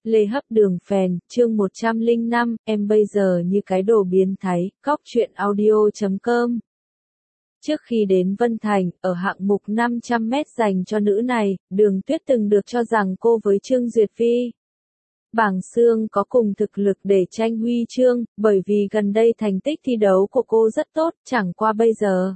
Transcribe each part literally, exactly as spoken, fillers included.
Lê Hấp Đường Phèn, chương một trăm lẻ năm, em bây giờ như cái đồ biến thái, cóc truyện audio chấm com. Trước khi đến Vân Thành, ở hạng mục năm trăm mét dành cho nữ này, Đường Tuyết từng được cho rằng cô với Trương Duyệt Phi Bàng Sương có cùng thực lực để tranh huy chương, bởi vì gần đây thành tích thi đấu của cô rất tốt, chẳng qua bây giờ.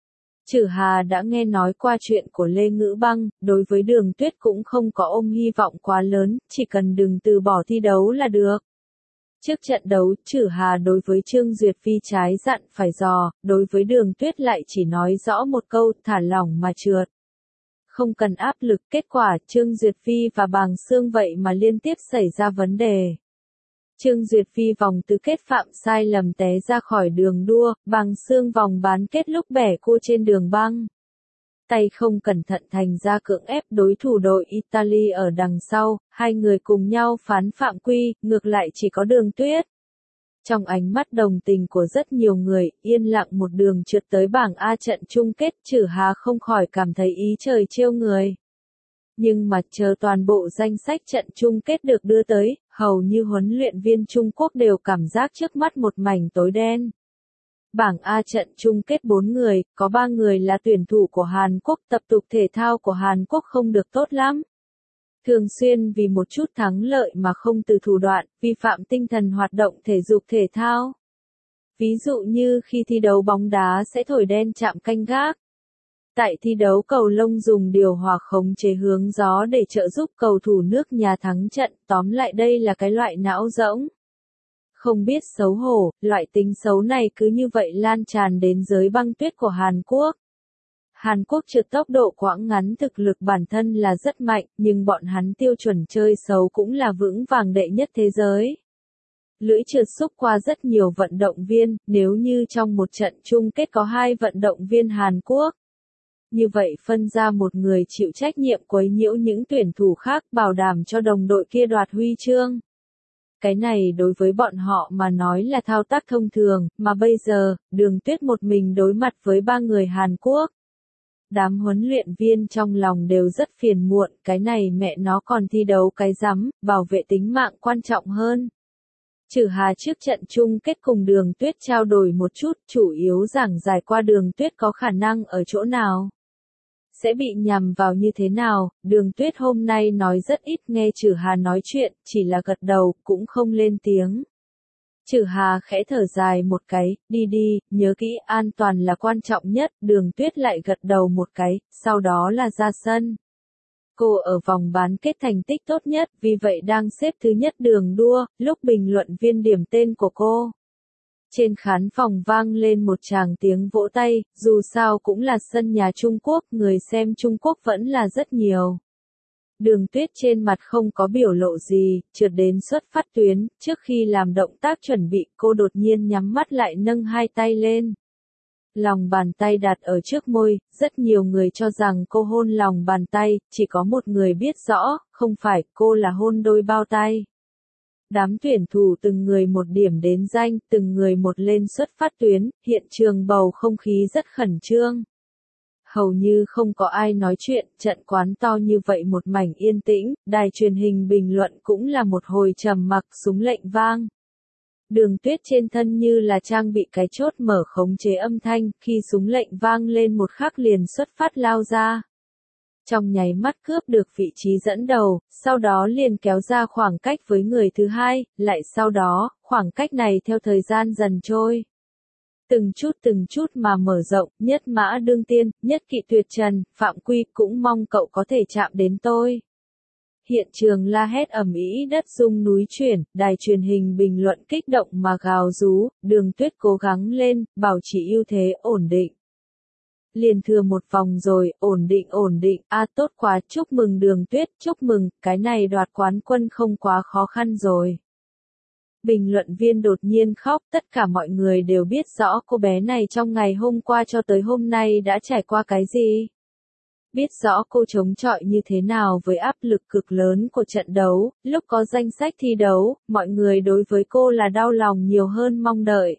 Trử Hà đã nghe nói qua chuyện của Lê Ngữ Băng, đối với Đường Tuyết cũng không có ôm hy vọng quá lớn, chỉ cần đừng từ bỏ thi đấu là được. Trước trận đấu, Trử Hà đối với Trương Duyệt Phi trái dặn phải dò, đối với Đường Tuyết lại chỉ nói rõ một câu, thả lỏng mà trượt. Không cần áp lực, kết quả Trương Duyệt Phi và Bàng Sương vậy mà liên tiếp xảy ra vấn đề. Trương Duyệt Phi vòng tứ kết phạm sai lầm té ra khỏi đường đua, Bàng Sương vòng bán kết lúc bẻ cô trên đường băng. Tay không cẩn thận thành ra cưỡng ép đối thủ đội Italy ở đằng sau, hai người cùng nhau phán phạm quy, ngược lại chỉ có Đường Tuyết. Trong ánh mắt đồng tình của rất nhiều người, yên lặng một đường trượt tới bảng A trận chung kết, Trử Hà không khỏi cảm thấy ý trời trêu người. Nhưng mà chờ toàn bộ danh sách trận chung kết được đưa tới, hầu như huấn luyện viên Trung Quốc đều cảm giác trước mắt một mảnh tối đen. Bảng A trận chung kết bốn người, có ba người là tuyển thủ của Hàn Quốc, tập tục thể thao của Hàn Quốc không được tốt lắm. Thường xuyên vì một chút thắng lợi mà không từ thủ đoạn, vi phạm tinh thần hoạt động thể dục thể thao. Ví dụ như khi thi đấu bóng đá sẽ thổi đen chạm canh gác. Tại thi đấu cầu lông dùng điều hòa khống chế hướng gió để trợ giúp cầu thủ nước nhà thắng trận, tóm lại đây là cái loại não rỗng. Không biết xấu hổ, loại tính xấu này cứ như vậy lan tràn đến giới băng tuyết của Hàn Quốc. Hàn Quốc trượt tốc độ quãng ngắn thực lực bản thân là rất mạnh, nhưng bọn hắn tiêu chuẩn chơi xấu cũng là vững vàng đệ nhất thế giới. Lưỡi trượt xúc qua rất nhiều vận động viên, nếu như trong một trận chung kết có hai vận động viên Hàn Quốc. Như vậy phân ra một người chịu trách nhiệm quấy nhiễu những tuyển thủ khác, bảo đảm cho đồng đội kia đoạt huy chương. Cái này đối với bọn họ mà nói là thao tác thông thường, mà bây giờ, Đường Tuyết một mình đối mặt với ba người Hàn Quốc. Đám huấn luyện viên trong lòng đều rất phiền muộn, cái này mẹ nó còn thi đấu cái rắm, bảo vệ tính mạng quan trọng hơn. Trử Hà trước trận chung kết cùng Đường Tuyết trao đổi một chút, chủ yếu giảng giải qua Đường Tuyết có khả năng ở chỗ nào. Sẽ bị nhằm vào như thế nào, Đường Tuyết hôm nay nói rất ít nghe Trử Hà nói chuyện, chỉ là gật đầu, cũng không lên tiếng. Trử Hà khẽ thở dài một cái, đi đi, nhớ kỹ an toàn là quan trọng nhất, Đường Tuyết lại gật đầu một cái, sau đó là ra sân. Cô ở vòng bán kết thành tích tốt nhất, vì vậy đang xếp thứ nhất đường đua, lúc bình luận viên điểm tên của cô. Trên khán phòng vang lên một tràng tiếng vỗ tay, dù sao cũng là sân nhà Trung Quốc, người xem Trung Quốc vẫn là rất nhiều. Đường Tuyết trên mặt không có biểu lộ gì, trượt đến xuất phát tuyến, trước khi làm động tác chuẩn bị, cô đột nhiên nhắm mắt lại nâng hai tay lên. Lòng bàn tay đặt ở trước môi, rất nhiều người cho rằng cô hôn lòng bàn tay, chỉ có một người biết rõ, không phải, cô là hôn đôi bao tay. Đám tuyển thủ từng người một điểm đến danh, từng người một lên xuất phát tuyến, hiện trường bầu không khí rất khẩn trương. Hầu như không có ai nói chuyện, trận quán to như vậy một mảnh yên tĩnh, đài truyền hình bình luận cũng là một hồi trầm mặc, súng lệnh vang. Đường Tuyết trên thân như là trang bị cái chốt mở khống chế âm thanh, khi súng lệnh vang lên một khắc liền xuất phát lao ra. Trong nháy mắt cướp được vị trí dẫn đầu, sau đó liền kéo ra khoảng cách với người thứ hai, lại sau đó, khoảng cách này theo thời gian dần trôi. Từng chút từng chút mà mở rộng, nhất mã đương tiên, nhất kỵ tuyệt trần, phạm quy, cũng mong cậu có thể chạm đến tôi. Hiện trường la hét ầm ĩ, đất rung núi chuyển, đài truyền hình bình luận kích động mà gào rú, Đường Tuyết cố gắng lên, bảo trì ưu thế, ổn định. Liền thừa một vòng rồi, ổn định ổn định, a à, tốt quá, chúc mừng Đường Tuyết, chúc mừng, cái này đoạt quán quân không quá khó khăn rồi. Bình luận viên đột nhiên khóc, tất cả mọi người đều biết rõ cô bé này trong ngày hôm qua cho tới hôm nay đã trải qua cái gì. Biết rõ cô chống chọi như thế nào với áp lực cực lớn của trận đấu, lúc có danh sách thi đấu, mọi người đối với cô là đau lòng nhiều hơn mong đợi.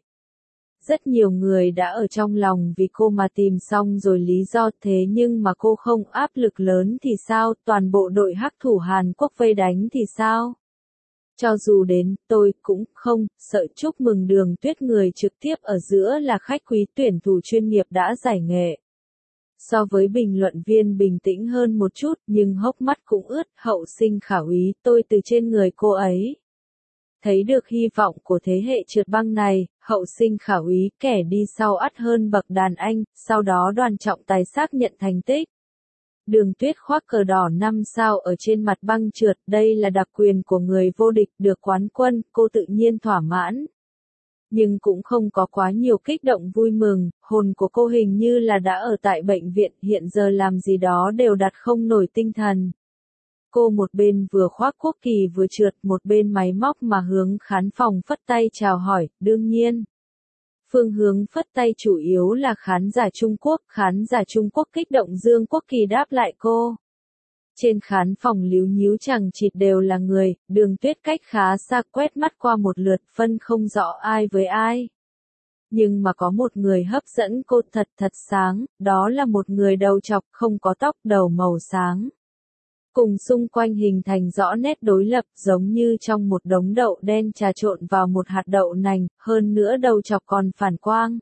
Rất nhiều người đã ở trong lòng vì cô mà tìm xong rồi lý do, thế nhưng mà cô không áp lực lớn thì sao, toàn bộ đội hắc thủ Hàn Quốc vây đánh thì sao? Cho dù đến, tôi cũng không sợ chúc mừng Đường Tuyết, người trực tiếp ở giữa là khách quý tuyển thủ chuyên nghiệp đã giải nghệ. So với bình luận viên bình tĩnh hơn một chút, nhưng hốc mắt cũng ướt. Hậu sinh khảo ý, tôi từ trên người cô ấy thấy được hy vọng của thế hệ trượt băng này. Hậu sinh khảo ý, kẻ đi sau ắt hơn bậc đàn anh, sau đó đoàn trọng tài xác nhận thành tích. Đường Tuyết khoác cờ đỏ năm sao ở trên mặt băng trượt, đây là đặc quyền của người vô địch, được quán quân, cô tự nhiên thỏa mãn. Nhưng cũng không có quá nhiều kích động vui mừng, hồn của cô hình như là đã ở tại bệnh viện, hiện giờ làm gì đó đều đặt không nổi tinh thần. Cô một bên vừa khoác quốc kỳ vừa trượt, một bên máy móc mà hướng khán phòng phất tay chào hỏi, đương nhiên. Phương hướng phất tay chủ yếu là khán giả Trung Quốc, khán giả Trung Quốc kích động giương quốc kỳ đáp lại cô. Trên khán phòng líu nhíu chằng chịt đều là người, Đường Tuyết cách khá xa quét mắt qua một lượt, phân không rõ ai với ai. Nhưng mà có một người hấp dẫn cô thật thật sáng, đó là một người đầu trọc, không có tóc, đầu màu sáng. Cùng xung quanh hình thành rõ nét đối lập, giống như trong một đống đậu đen trà trộn vào một hạt đậu nành, hơn nữa đầu chọc còn phản quang.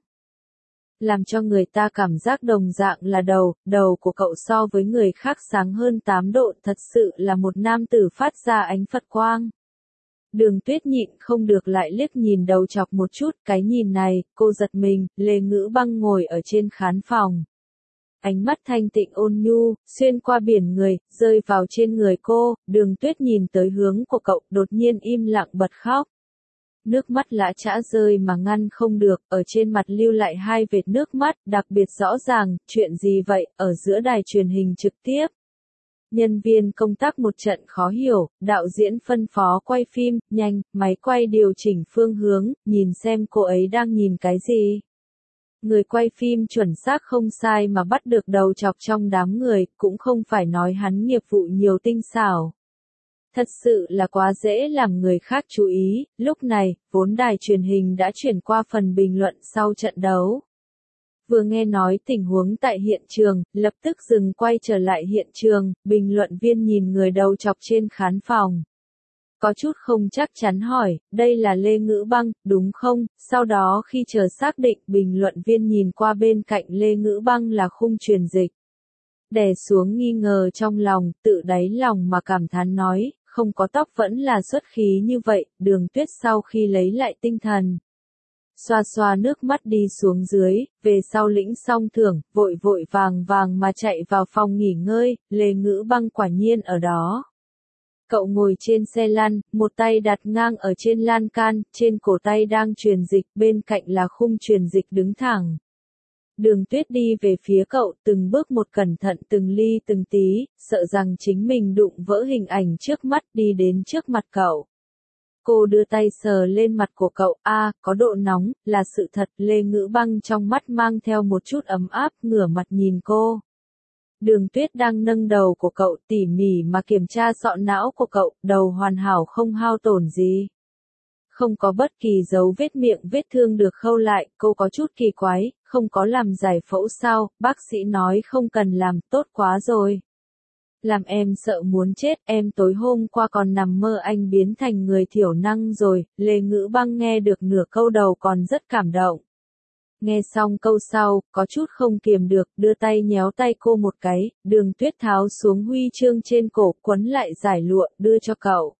Làm cho người ta cảm giác đồng dạng là đầu, đầu của cậu so với người khác sáng hơn tám độ, thật sự là một nam tử phát ra ánh Phật quang. Đường Tuyết nhịn không được lại liếc nhìn đầu chọc một chút, cái nhìn này, cô giật mình. Lê Ngữ Băng ngồi ở trên khán phòng. Ánh mắt thanh tịnh ôn nhu, xuyên qua biển người, rơi vào trên người cô. Đường Tuyết nhìn tới hướng của cậu, đột nhiên im lặng bật khóc. Nước mắt lã chã rơi mà ngăn không được, ở trên mặt lưu lại hai vệt nước mắt, đặc biệt rõ ràng. Chuyện gì vậy, ở giữa đài truyền hình trực tiếp. Nhân viên công tác một trận khó hiểu, đạo diễn phân phó quay phim, nhanh, máy quay điều chỉnh phương hướng, nhìn xem cô ấy đang nhìn cái gì. Người quay phim chuẩn xác không sai mà bắt được đầu chọc trong đám người, cũng không phải nói hắn nghiệp vụ nhiều tinh xảo. Thật sự là quá dễ làm người khác chú ý. Lúc này, vốn đài truyền hình đã chuyển qua phần bình luận sau trận đấu. Vừa nghe nói tình huống tại hiện trường, lập tức dừng quay trở lại hiện trường, bình luận viên nhìn người đầu chọc trên khán phòng. Có chút không chắc chắn hỏi, đây là Lê Ngữ Băng, đúng không? Sau đó khi chờ xác định, bình luận viên nhìn qua bên cạnh Lê Ngữ Băng là khung truyền dịch. Đè xuống nghi ngờ trong lòng, tự đáy lòng mà cảm thán nói, không có tóc vẫn là xuất khí như vậy. Đường Tuyết sau khi lấy lại tinh thần, xoa xoa nước mắt đi xuống dưới, về sau lĩnh xong thưởng, vội vội vàng vàng mà chạy vào phòng nghỉ ngơi. Lê Ngữ Băng quả nhiên ở đó. Cậu ngồi trên xe lăn, một tay đặt ngang ở trên lan can, trên cổ tay đang truyền dịch, bên cạnh là khung truyền dịch đứng thẳng. Đường Tuyết đi về phía cậu, từng bước một cẩn thận, từng ly từng tí, sợ rằng chính mình đụng vỡ hình ảnh trước mắt, đi đến trước mặt cậu. Cô đưa tay sờ lên mặt của cậu, a, à, có độ nóng, là sự thật. Lê Ngữ Băng trong mắt mang theo một chút ấm áp, ngửa mặt nhìn cô. Đường Tuyết đang nâng đầu của cậu, tỉ mỉ mà kiểm tra sọ não của cậu, đầu hoàn hảo không hao tổn gì. Không có bất kỳ dấu vết miệng vết thương được khâu lại. Cô có chút kỳ quái, không có làm giải phẫu sao? Bác sĩ nói không cần làm, tốt quá rồi. Làm em sợ muốn chết, em tối hôm qua còn nằm mơ anh biến thành người thiểu năng rồi. Lê Ngữ Băng nghe được nửa câu đầu còn rất cảm động. Nghe xong câu sau, có chút không kiềm được, đưa tay nhéo tay cô một cái. Đường Tuyết tháo xuống huy chương trên cổ, quấn lại giải lụa, đưa cho cậu.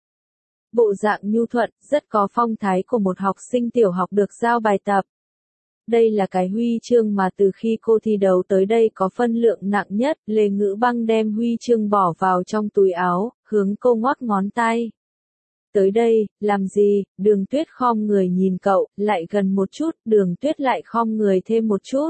Bộ dạng nhu thuận, rất có phong thái của một học sinh tiểu học được giao bài tập. Đây là cái huy chương mà từ khi cô thi đấu tới đây có phân lượng nặng nhất. Lê Ngữ Băng đem huy chương bỏ vào trong túi áo, hướng cô ngoắc ngón tay. Tới đây, làm gì? Đường Tuyết khom người nhìn cậu, lại gần một chút. Đường Tuyết lại khom người thêm một chút.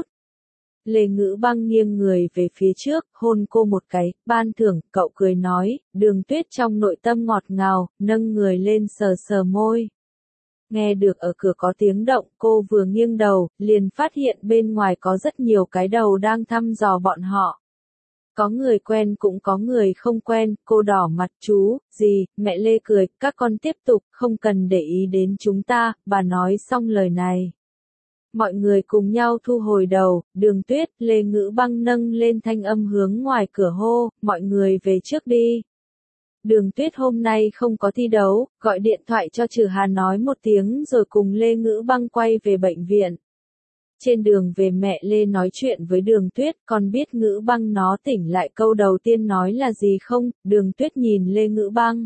Lê Ngữ Băng nghiêng người về phía trước, hôn cô một cái, ban thưởng. Cậu cười nói. Đường Tuyết trong nội tâm ngọt ngào, nâng người lên sờ sờ môi. Nghe được ở cửa có tiếng động, cô vừa nghiêng đầu, liền phát hiện bên ngoài có rất nhiều cái đầu đang thăm dò bọn họ. Có người quen cũng có người không quen. Cô đỏ mặt, chú, gì? Mẹ Lê cười, các con tiếp tục, không cần để ý đến chúng ta. Bà nói xong lời này, mọi người cùng nhau thu hồi đầu. Đường Tuyết, Lê Ngữ Băng nâng lên thanh âm hướng ngoài cửa hô, mọi người về trước đi. Đường Tuyết hôm nay không có thi đấu, gọi điện thoại cho Trừ Hà nói một tiếng rồi cùng Lê Ngữ Băng quay về bệnh viện. Trên đường về mẹ Lê nói chuyện với Đường Tuyết, con biết Ngữ Băng nó tỉnh lại câu đầu tiên nói là gì không? Đường Tuyết nhìn Lê Ngữ Băng.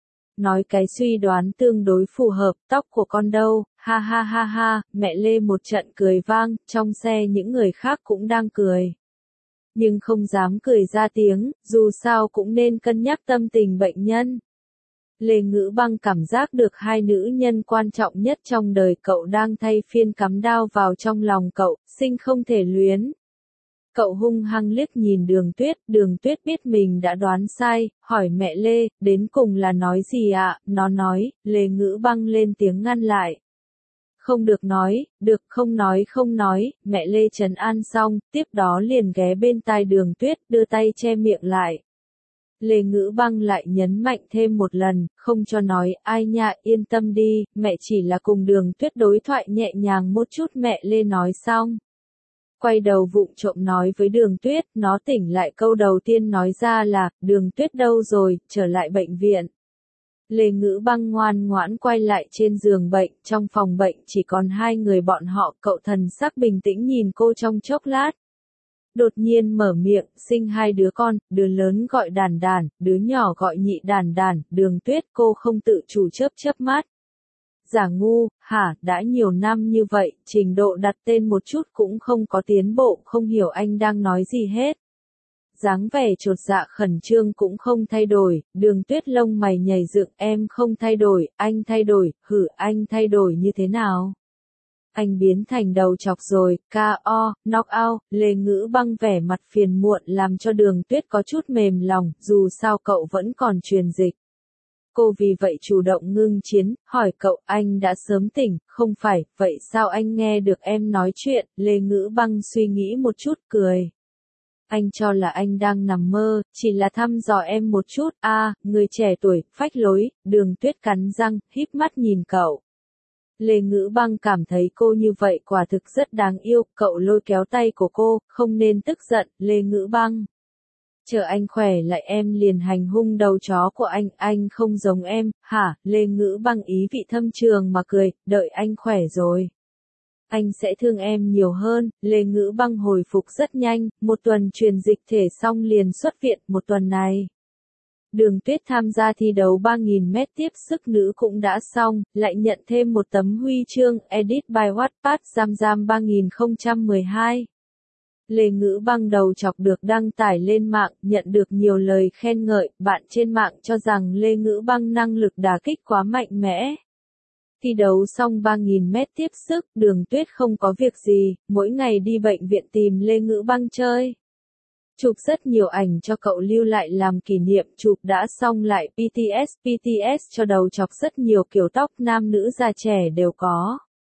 Nói cái suy đoán tương đối phù hợp, tóc của con đâu, ha ha ha ha, mẹ Lê một trận cười vang, trong xe những người khác cũng đang cười. Nhưng không dám cười ra tiếng, dù sao cũng nên cân nhắc tâm tình bệnh nhân. Lê Ngữ Băng cảm giác được hai nữ nhân quan trọng nhất trong đời cậu đang thay phiên cắm đao vào trong lòng cậu, sinh không thể luyến. Cậu hung hăng liếc nhìn Đường Tuyết, Đường Tuyết biết mình đã đoán sai, hỏi mẹ Lê, đến cùng là nói gì ạ? Nó nói, Lê Ngữ Băng lên tiếng ngăn lại. Không được nói, được không nói không nói, mẹ Lê trấn an xong, tiếp đó liền ghé bên tai Đường Tuyết, đưa tay che miệng lại. Lê Ngữ Băng lại nhấn mạnh thêm một lần, không cho nói, ai nha, yên tâm đi, mẹ chỉ là cùng Đường Tuyết đối thoại nhẹ nhàng một chút mẹ Lê nói xong. Quay đầu vụng trộm nói với Đường Tuyết, nó tỉnh lại câu đầu tiên nói ra là, Đường Tuyết đâu rồi, trở lại bệnh viện. Lê Ngữ Băng ngoan ngoãn quay lại trên giường bệnh, trong phòng bệnh chỉ còn hai người bọn họ, cậu thần sắc bình tĩnh nhìn cô trong chốc lát. Đột nhiên mở miệng, sinh hai đứa con, đứa lớn gọi Đàn Đàn, đứa nhỏ gọi Nhị Đàn Đàn, Đường Tuyết cô không tự chủ chớp chớp mắt. Giả ngu, hả, đã nhiều năm như vậy, trình độ đặt tên một chút cũng không có tiến bộ, không hiểu anh đang nói gì hết. Dáng vẻ chột dạ khẩn trương cũng không thay đổi, Đường Tuyết lông mày nhảy dựng, em không thay đổi, anh thay đổi, hử anh thay đổi như thế nào? Anh biến thành đầu chọc rồi, ca o, knock out, Lê Ngữ Băng vẻ mặt phiền muộn làm cho Đường Tuyết có chút mềm lòng, dù sao cậu vẫn còn truyền dịch. Cô vì vậy chủ động ngưng chiến, hỏi cậu anh đã sớm tỉnh, không phải, vậy sao anh nghe được em nói chuyện, Lê Ngữ Băng suy nghĩ một chút cười. Anh cho là anh đang nằm mơ, chỉ là thăm dò em một chút, a, à, người trẻ tuổi, phách lối, Đường Tuyết cắn răng, híp mắt nhìn cậu. Lê Ngữ Băng cảm thấy cô như vậy quả thực rất đáng yêu, cậu lôi kéo tay của cô, không nên tức giận, Lê Ngữ Băng. Chờ anh khỏe lại em liền hành hung đầu chó của anh, anh không giống em, hả, Lê Ngữ Băng ý vị thâm trường mà cười, đợi anh khỏe rồi. Anh sẽ thương em nhiều hơn, Lê Ngữ Băng hồi phục rất nhanh, một tuần truyền dịch thể xong liền xuất viện, một tuần này. Đường Tuyết tham gia thi đấu ba nghìn mét tiếp sức nữ cũng đã xong, lại nhận thêm một tấm huy chương, edit by Wattpad Giam Giam ba không một hai. Lê Ngữ Băng đầu chọc được đăng tải lên mạng, nhận được nhiều lời khen ngợi, bạn trên mạng cho rằng Lê Ngữ Băng năng lực đả kích quá mạnh mẽ. Thi đấu xong ba nghìn mét tiếp sức, Đường Tuyết không có việc gì, mỗi ngày đi bệnh viện tìm Lê Ngữ Băng chơi. Chụp rất nhiều ảnh cho cậu lưu lại làm kỷ niệm, chụp đã xong lại pê tê ét, pê tê ét cho đầu chọc rất nhiều kiểu tóc nam nữ già trẻ đều có.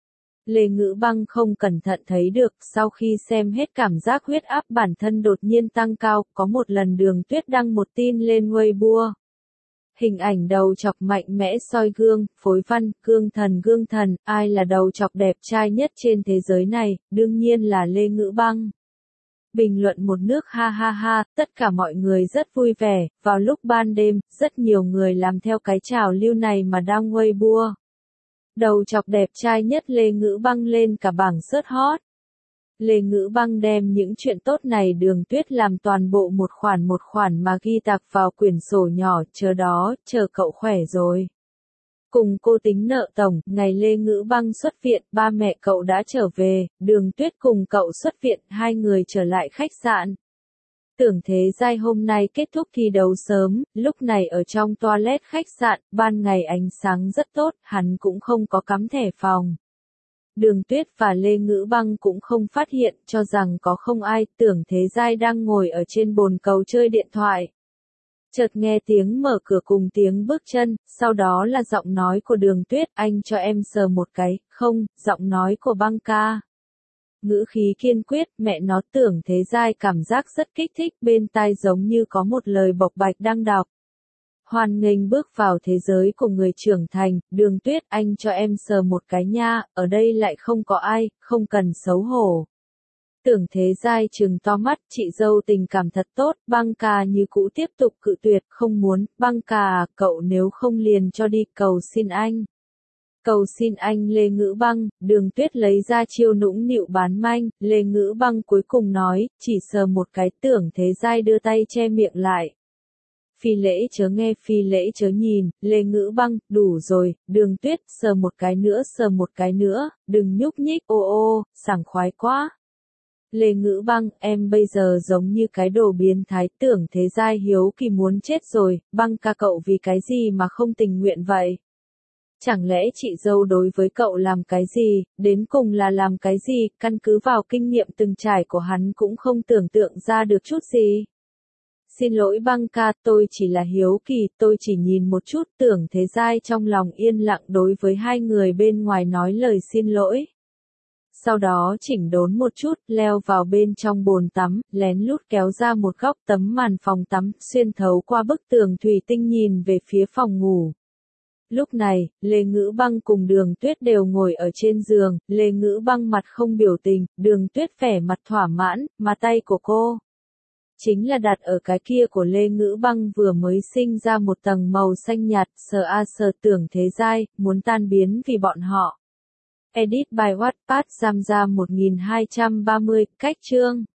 Lê Ngữ Băng không cẩn thận thấy được, sau khi xem hết cảm giác huyết áp bản thân đột nhiên tăng cao, có một lần Đường Tuyết đăng một tin lên Weibo. Hình ảnh đầu chọc mạnh mẽ soi gương, phối văn, gương thần gương thần, ai là đầu chọc đẹp trai nhất trên thế giới này, đương nhiên là Lê Ngữ Băng. Bình luận một nước ha ha ha, tất cả mọi người rất vui vẻ, vào lúc ban đêm, rất nhiều người làm theo cái trào lưu này mà đăng Weibo. Đầu chọc đẹp trai nhất Lê Ngữ Băng lên cả bảng search hot. Lê Ngữ Băng đem những chuyện tốt này Đường Tuyết làm toàn bộ một khoản một khoản mà ghi tạc vào quyển sổ nhỏ, chờ đó, chờ cậu khỏe rồi. Cùng cô tính nợ tổng, ngày Lê Ngữ Băng xuất viện, ba mẹ cậu đã trở về, Đường Tuyết cùng cậu xuất viện, hai người trở lại khách sạn. Tưởng Thế Giai hôm nay kết thúc thi đấu sớm, lúc này ở trong toilet khách sạn, ban ngày ánh sáng rất tốt, hắn cũng không có cắm thẻ phòng. Đường Tuyết và Lê Ngữ Băng cũng không phát hiện, cho rằng có không ai, Tưởng Thế Giai đang ngồi ở trên bồn cầu chơi điện thoại. Chợt nghe tiếng mở cửa cùng tiếng bước chân, sau đó là giọng nói của Đường Tuyết, anh cho em sờ một cái, không, giọng nói của Băng ca. Ngữ khí kiên quyết, mẹ nó Tưởng Thế Giai cảm giác rất kích thích, bên tai giống như có một lời bộc bạch đang đọc. Hoan nghênh bước vào thế giới của người trưởng thành, Đường Tuyết anh cho em sờ một cái nha, ở đây lại không có ai, không cần xấu hổ. Tưởng Thế Giai trừng to mắt, chị dâu tình cảm thật tốt, Băng ca như cũ tiếp tục cự tuyệt, không muốn, Băng ca à, cậu nếu không liền cho đi, cầu xin anh. Cầu xin anh. Lê Ngữ Băng, Đường Tuyết lấy ra chiêu nũng nịu bán manh, Lê Ngữ Băng cuối cùng nói, chỉ sờ một cái. Tưởng Thế Giai đưa tay che miệng lại. Phi lễ chớ nghe, phi lễ chớ nhìn, Lê Ngữ Băng, đủ rồi. Đường Tuyết, sờ một cái nữa, sờ một cái nữa, đừng nhúc nhích, ô ô, sảng khoái quá. Lê Ngữ Băng, em bây giờ giống như cái đồ biến thái. Tưởng Thế Giai hiếu kỳ muốn chết rồi, Băng ca cậu vì cái gì mà không tình nguyện vậy? Chẳng lẽ chị dâu đối với cậu làm cái gì, đến cùng là làm cái gì, căn cứ vào kinh nghiệm từng trải của hắn cũng không tưởng tượng ra được chút gì. Xin lỗi Băng ca, tôi chỉ là hiếu kỳ, tôi chỉ nhìn một chút. Tưởng Thế Giai trong lòng yên lặng đối với hai người bên ngoài nói lời xin lỗi. Sau đó chỉnh đốn một chút, leo vào bên trong bồn tắm, lén lút kéo ra một góc tấm màn phòng tắm, xuyên thấu qua bức tường thủy tinh nhìn về phía phòng ngủ. Lúc này, Lê Ngữ Băng cùng Đường Tuyết đều ngồi ở trên giường, Lê Ngữ Băng mặt không biểu tình, Đường Tuyết vẻ mặt thỏa mãn, mà tay của cô chính là đặt ở cái kia của Lê Ngữ Băng vừa mới sinh ra một tầng màu xanh nhạt, sờ a sờ. Tưởng Thế Giai, muốn tan biến vì bọn họ. Edit by Wattpad, Giam Gia một nghìn hai trăm ba mươi, cách chương.